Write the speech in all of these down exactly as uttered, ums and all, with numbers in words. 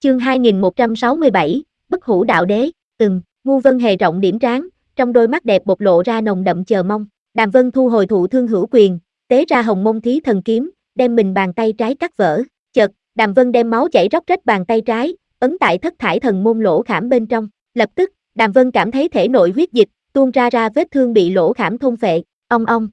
Chương hai nghìn một trăm sáu mươi bảy, Bất hủ đạo đế. Ừm, Ngu Vân Hề rộng điểm trán, trong đôi mắt đẹp bộc lộ ra nồng đậm chờ mong. Đàm Vân thu hồi thụ thương hữu quyền, tế ra Hồng Mông Thí Thần Kiếm, đem mình bàn tay trái cắt vỡ. Chợt, Đàm Vân đem máu chảy róc rách bàn tay trái, ấn tại thất thải thần môn lỗ khảm bên trong. Lập tức, Đàm Vân cảm thấy thể nội huyết dịch tuôn ra ra vết thương bị lỗ khảm thôn phệ. Ong ong.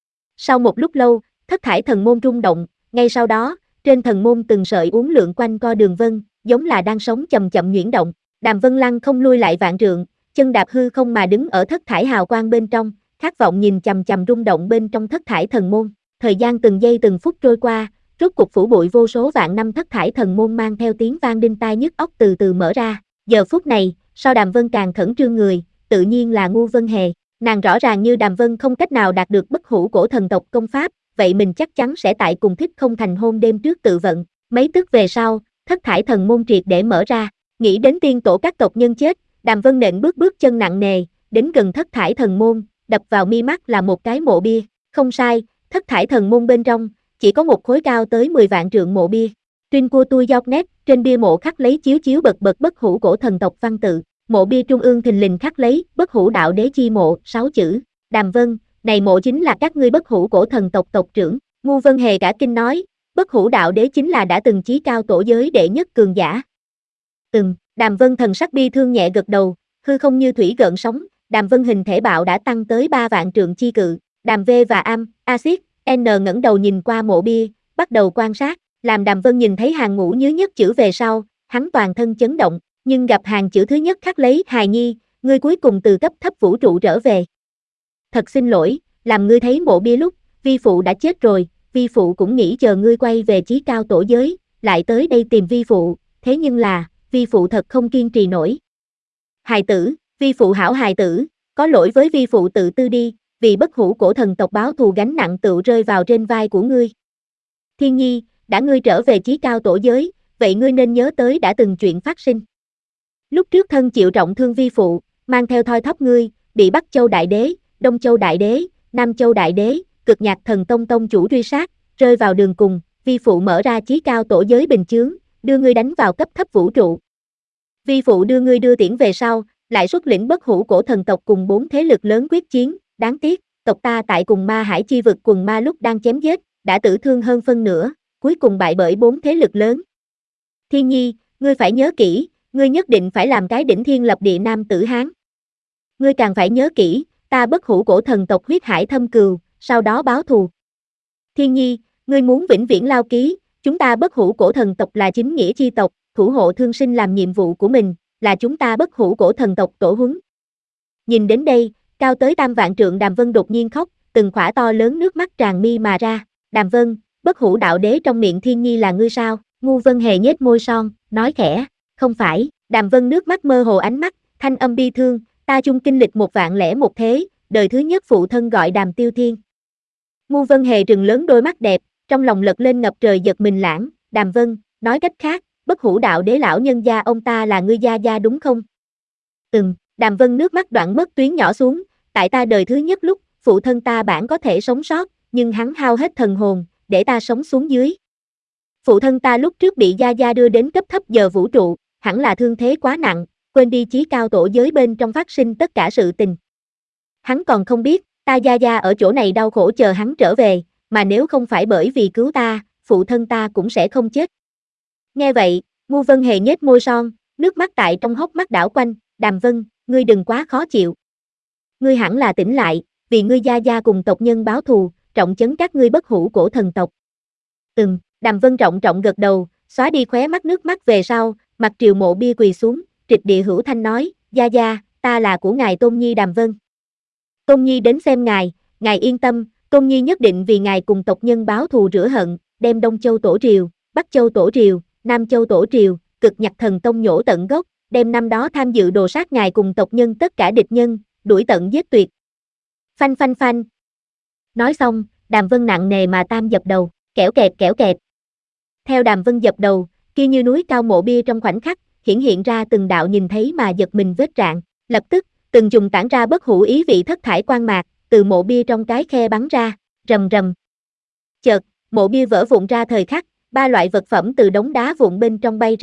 Sau một lúc lâu, thất thải thần môn rung động, ngay sau đó, trên thần môn từng sợi uốn lượn quanh co đường vân, giống là đang sống chậm chậm nhuyễn động. Đàm Vân lăng không lui lại vạn trượng, chân đạp hư không mà đứng ở thất thải hào quang bên trong, khát vọng nhìn chằm chằm rung động bên trong thất thải thần môn. Thời gian từng giây từng phút trôi qua, rốt cục phủ bụi vô số vạn năm thất thải thần môn mang theo tiếng vang đinh tai nhức óc từ từ mở ra. Giờ phút này, sau Đàm Vân càng khẩn trương người, tự nhiên là Ngu Vân Hề. Nàng rõ ràng như Đàm Vân không cách nào đạt được bất hủ cổ thần tộc công pháp, vậy mình chắc chắn sẽ tại cùng thích không thành hôn đêm trước tự vận. Mấy tức về sau, thất thải thần môn triệt để mở ra. Nghĩ đến tiên tổ các tộc nhân chết, Đàm Vân nện bước bước chân nặng nề, đến gần thất thải thần môn, đập vào mi mắt là một cái mộ bia. Không sai, thất thải thần môn bên trong, chỉ có một khối cao tới mười vạn trượng mộ bia. Tuyên cua tui giọt nét, trên bia mộ khắc lấy chiếu chiếu bật bật bất hủ cổ thần tộc văn tự. Mộ bia trung ương thình lình khắc lấy bất hủ đạo đế chi mộ, sáu chữ. Đàm Vân, này mộ chính là các ngươi bất hủ cổ thần tộc tộc trưởng. Ngu Vân Hề cả kinh nói, bất hủ đạo đế chính là đã từng chí cao tổ giới đệ nhất cường giả. Ừm, Đàm Vân thần sắc bi thương nhẹ gật đầu, hư không như thủy gợn sóng, Đàm Vân hình thể bạo đã tăng tới ba vạn trượng chi cự. Đàm V và Am, Axit, N ngẩng đầu nhìn qua mộ bia, bắt đầu quan sát, làm Đàm Vân nhìn thấy hàng ngũ nhứ nhất chữ về sau, hắn toàn thân chấn động, nhưng gặp hàng chữ thứ nhất khắc lấy hài nhi, ngươi cuối cùng từ cấp thấp vũ trụ trở về. Thật xin lỗi, làm ngươi thấy mộ bia lúc, vi phụ đã chết rồi, vi phụ cũng nghĩ chờ ngươi quay về chí cao tổ giới, lại tới đây tìm vi phụ, thế nhưng là, vi phụ thật không kiên trì nổi. Hài tử, vi phụ hảo hài tử, có lỗi với vi phụ tự tư đi, vì bất hủ cổ thần tộc báo thù gánh nặng tự rơi vào trên vai của ngươi. Thiên Nhi, đã ngươi trở về chí cao tổ giới, vậy ngươi nên nhớ tới đã từng chuyện phát sinh. Lúc trước thân chịu trọng thương vi phụ, mang theo thoi thóp ngươi, bị Bắc Châu Đại Đế, Đông Châu Đại Đế, Nam Châu Đại Đế, Cực Nhạc Thần Tông tông chủ truy sát, rơi vào đường cùng, vi phụ mở ra chí cao tổ giới bình chướng, đưa ngươi đánh vào cấp thấp vũ trụ. Vi phụ đưa ngươi đưa tiễn về sau, lại xuất lĩnh bất hủ cổ thần tộc cùng bốn thế lực lớn quyết chiến, đáng tiếc, tộc ta tại cùng ma hải chi vực quần ma lúc đang chém giết, đã tử thương hơn phân nửa, cuối cùng bại bởi bốn thế lực lớn. Thiên Nhi, ngươi phải nhớ kỹ, ngươi nhất định phải làm cái đỉnh thiên lập địa nam tử Hán. Ngươi càng phải nhớ kỹ, ta bất hủ cổ thần tộc huyết hải thâm cừu, sau đó báo thù. Thiên Nhi, ngươi muốn vĩnh viễn lao ký, chúng ta bất hủ cổ thần tộc là chính nghĩa chi tộc, thủ hộ thương sinh làm nhiệm vụ của mình, là chúng ta bất hủ cổ thần tộc tổ huấn. Nhìn đến đây, cao tới tam vạn trượng Đàm Vân đột nhiên khóc, từng khỏa to lớn nước mắt tràn mi mà ra. Đàm Vân, bất hủ đạo đế trong miệng Thiên Nhi là ngươi sao? Ngu Vân Hề nhếch môi son, nói khẽ, không phải. Đàm Vân nước mắt mơ hồ ánh mắt, thanh âm bi thương, ta chung kinh lịch một vạn lẻ một thế, đời thứ nhất phụ thân gọi Đàm Tiêu Thiên. Ngu Vân Hề trừng lớn đôi mắt đẹp, trong lòng lật lên ngập trời giật mình lãng. Đàm Vân, nói cách khác, bất hủ đạo đế lão nhân gia ông ta là ngươi gia gia đúng không? Ừm, Đàm Vân nước mắt đoạn mất tuyến nhỏ xuống, tại ta đời thứ nhất lúc, phụ thân ta bản có thể sống sót, nhưng hắn hao hết thần hồn, để ta sống xuống dưới. Phụ thân ta lúc trước bị gia gia đưa đến cấp thấp giờ vũ trụ, hẳn là thương thế quá nặng, quên đi chí cao tổ giới bên trong phát sinh tất cả sự tình. Hắn còn không biết, ta gia gia ở chỗ này đau khổ chờ hắn trở về, mà nếu không phải bởi vì cứu ta, phụ thân ta cũng sẽ không chết. Nghe vậy, Ngu Vân Hề nhếch môi son, nước mắt tại trong hốc mắt đảo quanh, Đàm Vân, ngươi đừng quá khó chịu. Ngươi hẳn là tỉnh lại, vì ngươi gia gia cùng tộc nhân báo thù, trọng trấn các ngươi bất hủ cổ thần tộc. Ừm, Đàm Vân trọng trọng gật đầu, xóa đi khóe mắt nước mắt về sau, mặt triều mộ bia quỳ xuống, trịch địa hữu thanh nói, gia gia, ta là của ngài Tôn Nhi Đàm Vân. Tôn Nhi đến xem ngài, ngài yên tâm, Tôn Nhi nhất định vì ngài cùng tộc nhân báo thù rửa hận, đem Đông Châu Tổ Triều, Bắc Châu Tổ Triều, Nam Châu Tổ Triều, Cực Nhạc Thần Tông nhổ tận gốc, đem năm đó tham dự đồ sát ngài cùng tộc nhân tất cả địch nhân, đuổi tận giết tuyệt. Phanh phanh phanh. Nói xong, Đàm Vân nặng nề mà tam dập đầu, kẻo kẹt kẻo kẹt. Theo Đàm Vân dập đầu, kia như núi cao mộ bia trong khoảnh khắc, hiển hiện ra từng đạo nhìn thấy mà giật mình vết rạn, lập tức, từng dùng tản ra bất hủ ý vị thất thải quang mạc, từ mộ bia trong cái khe bắn ra, rầm rầm. Chợt, mộ bia vỡ vụn ra thời khắc, ba loại vật phẩm từ đống đá vụn bên trong bay ra,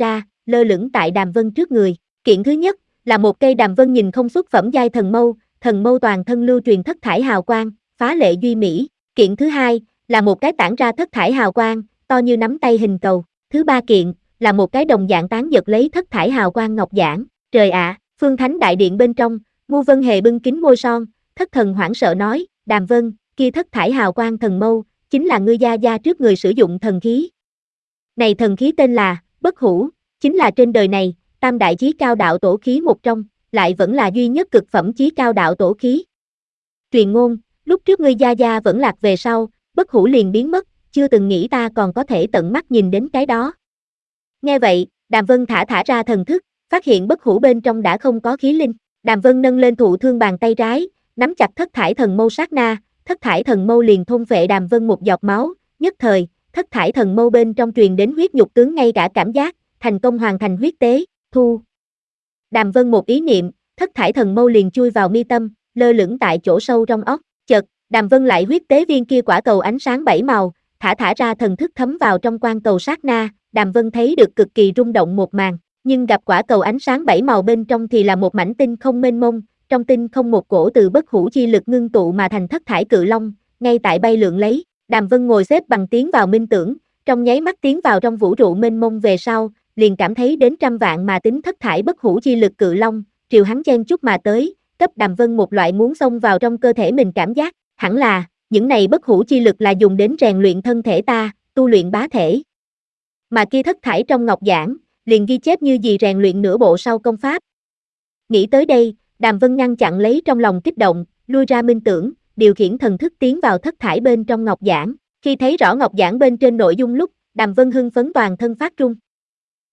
lơ lửng tại Đàm Vân trước người. Kiện thứ nhất là một cây Đàm Vân nhìn không xuất phẩm giai thần mâu, thần mâu toàn thân lưu truyền thất thải hào quang, phá lệ duy mỹ. Kiện thứ hai là một cái tản ra thất thải hào quang, to như nắm tay hình cầu. Thứ ba kiện là một cái đồng dạng tán giật lấy thất thải hào quang ngọc giản. Trời ạ, Phương Thánh đại điện bên trong, Ngu Vân Hề bưng kính môi son, thất thần hoảng sợ nói, Đàm Vân, kia thất thải hào quang thần mâu, chính là ngươi gia gia trước người sử dụng thần khí. Này thần khí tên là, Bất Hủ, chính là trên đời này, tam đại chí cao đạo tổ khí một trong, lại vẫn là duy nhất cực phẩm chí cao đạo tổ khí. Truyền ngôn, lúc trước ngươi gia gia vẫn lạc về sau, Bất Hủ liền biến mất, chưa từng nghĩ ta còn có thể tận mắt nhìn đến cái đó. Nghe vậy, Đàm Vân thả thả ra thần thức, phát hiện Bất Hủ bên trong đã không có khí linh. Đàm Vân nâng lên thụ thương bàn tay trái, nắm chặt thất thải thần mâu sát na, thất thải thần mâu liền thôn phệ Đàm Vân một giọt máu, nhất thời, thất thải thần mâu bên trong truyền đến huyết nhục tướng ngay cả cảm giác, thành công hoàn thành huyết tế, thu. Đàm Vân một ý niệm, thất thải thần mâu liền chui vào mi tâm, lơ lửng tại chỗ sâu trong óc, chợt, Đàm Vân lại huyết tế viên kia quả cầu ánh sáng bảy màu, thả thả ra thần thức thấm vào trong quan cầu sát na, Đàm Vân thấy được cực kỳ rung động một màn, nhưng gặp quả cầu ánh sáng bảy màu bên trong thì là một mảnh tinh không mênh mông, trong tinh không một cổ từ bất hủ chi lực ngưng tụ mà thành thất thải cự long, ngay tại bay lượn lấy, Đàm Vân ngồi xếp bằng tiến vào minh tưởng, trong nháy mắt tiến vào trong vũ trụ mênh mông về sau, liền cảm thấy đến trăm vạn mà tính thất thải bất hủ chi lực cự long, triều hắn chen chúc mà tới, cấp Đàm Vân một loại muốn xông vào trong cơ thể mình cảm giác, hẳn là, những này bất hủ chi lực là dùng đến rèn luyện thân thể ta, tu luyện bá thể. Mà kia thất thải trong ngọc giản, liền ghi chép như gì rèn luyện nửa bộ sau công pháp. Nghĩ tới đây, Đàm Vân ngăn chặn lấy trong lòng kích động, lui ra minh tưởng, điều khiển thần thức tiến vào thất thải bên trong ngọc giản. Khi thấy rõ ngọc giản bên trên nội dung lúc, Đàm Vân hưng phấn toàn thân phát run.